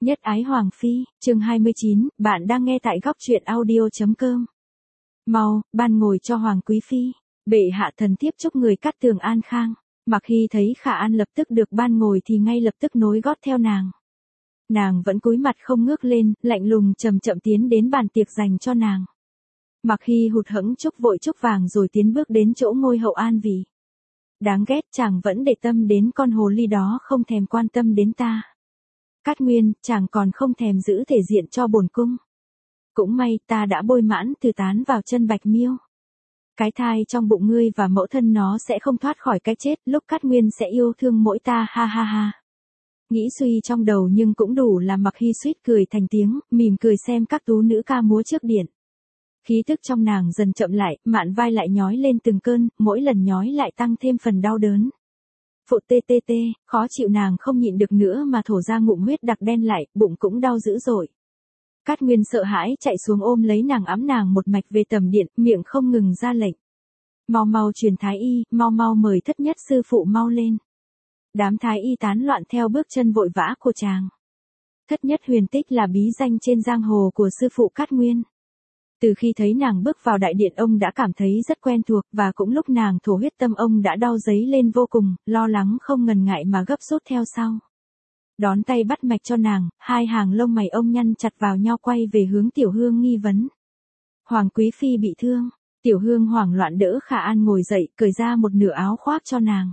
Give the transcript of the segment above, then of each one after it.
Nhất ái Hoàng Phi, chương 29, bạn đang nghe tại góc truyện audio.com. Mau, ban ngồi cho Hoàng Quý Phi. Bệ hạ thần thiếp chúc người Cát Tường an khang. Mặc Hy thấy Khả An lập tức được ban ngồi thì ngay lập tức nối gót theo nàng. Nàng vẫn cúi mặt không ngước lên, lạnh lùng chậm chậm tiến đến bàn tiệc dành cho nàng. Mặc Hy hụt hẫng chúc vội chúc vàng rồi tiến bước đến chỗ ngôi hậu an vị. Đáng ghét, chàng vẫn để tâm đến con hồ ly đó, không thèm quan tâm đến ta. Cát Nguyên, chàng còn không thèm giữ thể diện cho bổn cung. Cũng may ta đã bôi mãn từ tán vào chân Bạch Miêu. Cái thai trong bụng ngươi và mẫu thân nó sẽ không thoát khỏi cái chết, lúc Cát Nguyên sẽ yêu thương mỗi ta, ha ha ha. Nghĩ suy trong đầu nhưng cũng đủ làm Mặc Hy suýt cười thành tiếng, mỉm cười xem các tú nữ ca múa trước điện. Khí tức trong nàng dần chậm lại, mạn vai lại nhói lên từng cơn, mỗi lần nhói lại tăng thêm phần đau đớn. Phụ tê tê tê, khó chịu, nàng không nhịn được nữa mà thổ ra ngụm huyết đặc đen lại, bụng cũng đau dữ dội. Cát Nguyên sợ hãi chạy xuống ôm lấy nàng, ẵm nàng một mạch về tầm điện, miệng không ngừng ra lệnh. Mau mau truyền thái y, mau mau mời thất nhất sư phụ mau lên. Đám thái y tán loạn theo bước chân vội vã của chàng. Thất nhất huyền tích là bí danh trên giang hồ của sư phụ Cát Nguyên. Từ khi thấy nàng bước vào đại điện, ông đã cảm thấy rất quen thuộc, và cũng lúc nàng thổ huyết tâm ông đã đau dấy lên vô cùng, lo lắng không ngần ngại mà gấp rút theo sau. Đón tay bắt mạch cho nàng, hai hàng lông mày ông nhăn chặt vào nhau, quay về hướng Tiểu Hương nghi vấn. Hoàng Quý Phi bị thương. Tiểu Hương hoảng loạn đỡ Khả An ngồi dậy, cởi ra một nửa áo khoác cho nàng.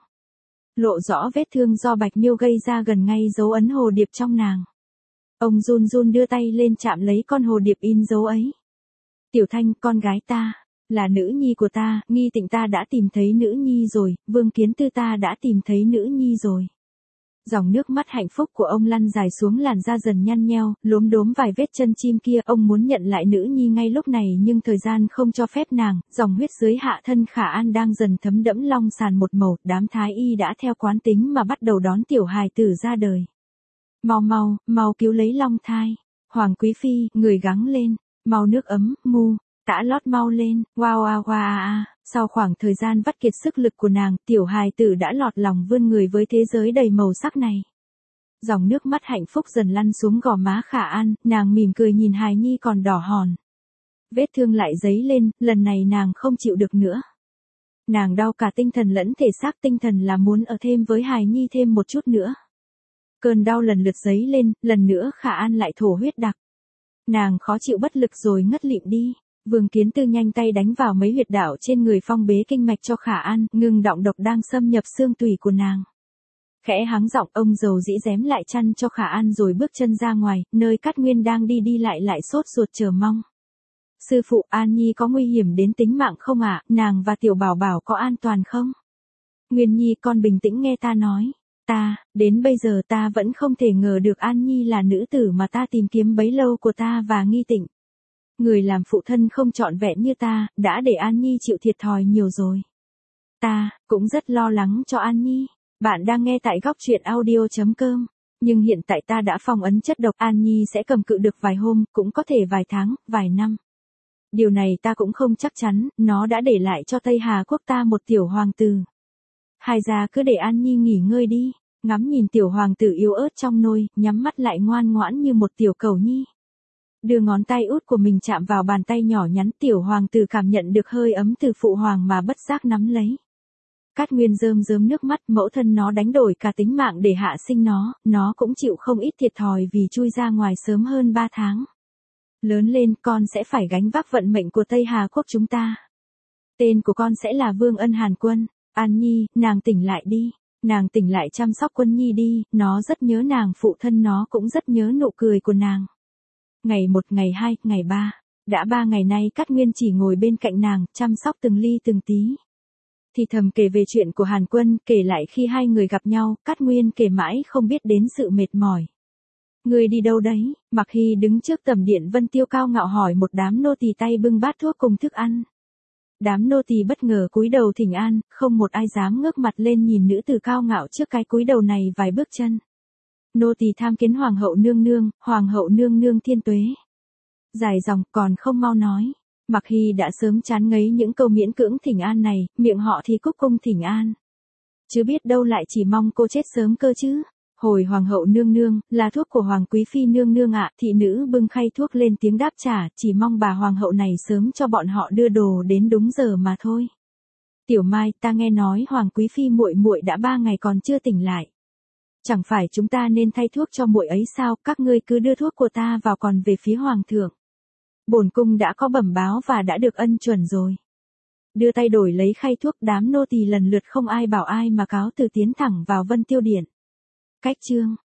Lộ rõ vết thương do Bạch Miêu gây ra gần ngay dấu ấn hồ điệp trong nàng. Ông run run đưa tay lên chạm lấy con hồ điệp in dấu ấy. Tiểu Thanh, con gái ta, là nữ nhi của ta, Nghi Tịnh ta đã tìm thấy nữ nhi rồi, Vương Kiến Tư ta đã tìm thấy nữ nhi rồi. Dòng nước mắt hạnh phúc của ông lăn dài xuống làn da dần nhăn nheo, lốm đốm vài vết chân chim kia, ông muốn nhận lại nữ nhi ngay lúc này nhưng thời gian không cho phép nàng, dòng huyết dưới hạ thân Khả An đang dần thấm đẫm long sàn một màu, đám thái y đã theo quán tính mà bắt đầu đón tiểu hài tử ra đời. Mau mau, mau cứu lấy long thai. Hoàng Quý Phi, người gắng lên. Mau nước ấm, mu, tã lót mau lên, wow. Sau khoảng thời gian vắt kiệt sức lực của nàng, tiểu hài tử đã lọt lòng vươn người với thế giới đầy màu sắc này. Dòng nước mắt hạnh phúc dần lăn xuống gò má Khả An, nàng mỉm cười nhìn hài nhi còn đỏ hòn. Vết thương lại dấy lên, lần này nàng không chịu được nữa. Nàng đau cả tinh thần lẫn thể xác, tinh thần là muốn ở thêm với hài nhi thêm một chút nữa. Cơn đau lần lượt dấy lên, lần nữa Khả An lại thổ huyết đặc. Nàng khó chịu bất lực rồi ngất lịm đi. Vương Kiến Tư nhanh tay đánh vào mấy huyệt đạo trên người, phong bế kinh mạch cho Khả An, ngừng động độc đang xâm nhập xương tủy của nàng. Khẽ hắng giọng, ông dầu dĩ rém lại chăn cho Khả An rồi bước chân ra ngoài, nơi Cát Nguyên đang đi lại sốt ruột chờ mong. Sư phụ, An Nhi có nguy hiểm đến tính mạng không ạ? Nàng và tiểu bảo bảo có an toàn không? Nguyên Nhi, con bình tĩnh nghe ta nói. Đến bây giờ ta vẫn không thể ngờ được An Nhi là nữ tử mà ta tìm kiếm bấy lâu của ta và Nghi Tịnh. Người làm phụ thân không trọn vẹn như ta, đã để An Nhi chịu thiệt thòi nhiều rồi. Ta cũng rất lo lắng cho An Nhi. Bạn đang nghe tại góc truyện audio.com. Nhưng hiện tại ta đã phong ấn chất độc, An Nhi sẽ cầm cự được vài hôm, cũng có thể vài tháng, vài năm. Điều này ta cũng không chắc chắn, nó đã để lại cho Tây Hà Quốc ta một tiểu hoàng tử. Hai gia cứ để An Nhi nghỉ ngơi đi. Ngắm nhìn tiểu hoàng tử yếu ớt trong nôi, nhắm mắt lại ngoan ngoãn như một tiểu cầu nhi. Đưa ngón tay út của mình chạm vào bàn tay nhỏ nhắn, tiểu hoàng tử cảm nhận được hơi ấm từ phụ hoàng mà bất giác nắm lấy. Cát Nguyên rơm rớm nước mắt, mẫu thân nó đánh đổi cả tính mạng để hạ sinh nó cũng chịu không ít thiệt thòi vì chui ra ngoài sớm hơn 3 tháng. Lớn lên, con sẽ phải gánh vác vận mệnh của Tây Hà Quốc chúng ta. Tên của con sẽ là Vương Ân Hàn Quân. An Nhi, nàng tỉnh lại đi. Nàng tỉnh lại chăm sóc Quân Nhi đi, nó rất nhớ nàng, phụ thân nó cũng rất nhớ nụ cười của nàng. Ngày 1, ngày 2, ngày 3. Đã 3 ngày nay Cát Nguyên chỉ ngồi bên cạnh nàng, chăm sóc từng ly từng tí. Thì thầm kể về chuyện của Hàn Quân, kể lại khi hai người gặp nhau, Cát Nguyên kể mãi không biết đến sự mệt mỏi. Người đi đâu đấy? Mặc Hy đứng trước tầm điện Vân Tiêu cao ngạo hỏi một đám nô tỳ tay bưng bát thuốc cùng thức ăn. Đám nô tỳ bất ngờ cúi đầu thỉnh an, không một ai dám ngước mặt lên nhìn nữ tử cao ngạo trước cái cúi đầu này vài bước chân. Nô tỳ tham kiến hoàng hậu nương nương thiên tuế. Dài dòng còn không mau nói. Mặc Hy đã sớm chán ngấy những câu miễn cưỡng thỉnh an này, miệng họ thì cúc cung thỉnh an. Chứ biết đâu lại chỉ mong cô chết sớm cơ chứ. Hồi hoàng hậu nương nương, là thuốc của hoàng quý phi nương nương ạ. Thị nữ bưng khay thuốc lên tiếng đáp trả, chỉ mong bà hoàng hậu này sớm cho bọn họ đưa đồ đến đúng giờ mà thôi. Tiểu Mai, ta nghe nói hoàng quý phi muội muội đã 3 ngày còn chưa tỉnh lại. Chẳng phải chúng ta nên thay thuốc cho muội ấy sao? Các ngươi cứ đưa thuốc của ta vào còn về phía hoàng thượng. Bổn cung đã có bẩm báo và đã được ân chuẩn rồi. Đưa tay đổi lấy khay thuốc, đám nô tỳ lần lượt không ai bảo ai mà cáo từ tiến thẳng vào Vân Tiêu Điện. Cách chương